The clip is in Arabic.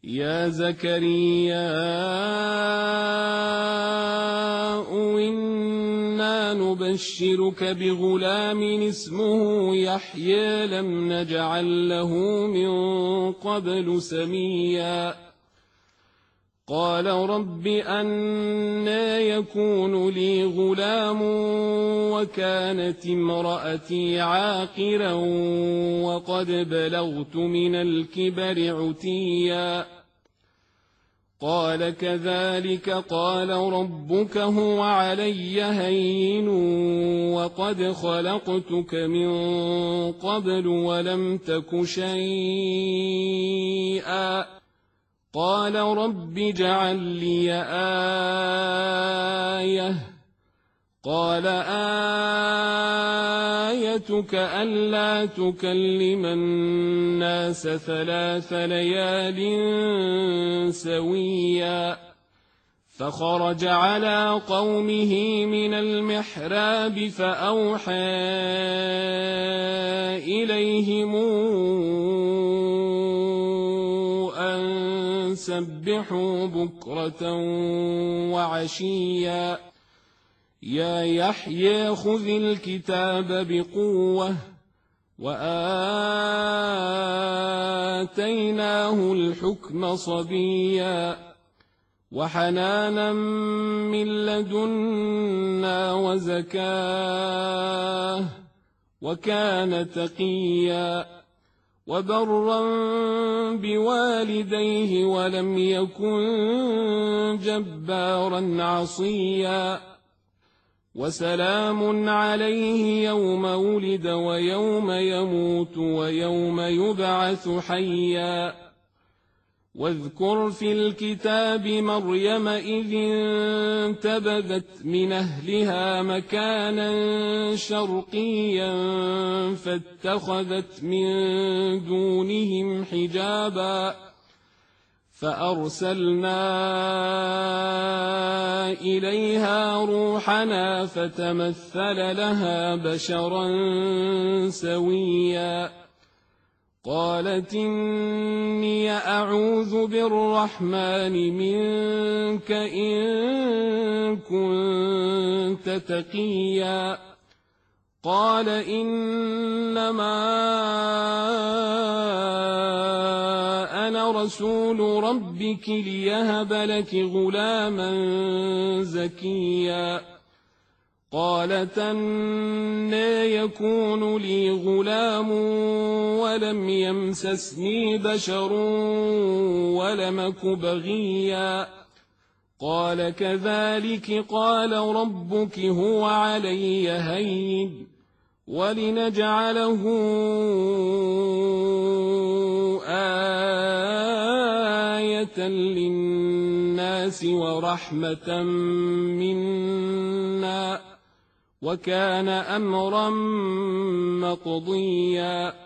يا زكريا إنا نبشرك بغلام اسمه يحيى لم نجعل له من قبل سميا قال رب أنى يكون لي غلام وكانت امرأتي عاقرا وقد بلغت من الكبر عتيا قال كذلك قال ربك هو علي هين وقد خلقتك من قبل ولم تك شيئا قال رب اجعل لي آية قال آيتك ألا تكلم الناس 3 ليال سويا فخرج على قومه من المحراب فأوحى إليهم أن سبحوا بكرة وعشيا يا يحيى خذ الكتاب بقوة وآتيناه الحكم صبيا وحنانا من لدنا وزكاه وكان تقيا وبرا بوالديه ولم يكن جبارا عصيا وسلام عليه يوم ولد ويوم يموت ويوم يبعث حيا واذكر في الكتاب مريم إذ انتبذت من أهلها مكانا شرقيا فاتخذت من دونهم حجابا فأرسلنا إليها روحنا فتمثل لها بشرا سويا قالت إني أعوذ بالرحمن منك إن كنت تقيا قال إنما أنا رسول ربك ليهب لك غلاما زكيا قالت أنى يكون لي غلام ولم يمسسني بشر ولم أك بغيا قال كذلك قال ربك هو علي هين ولنجعله آية للناس ورحمة منا وكان أمرا مقضيا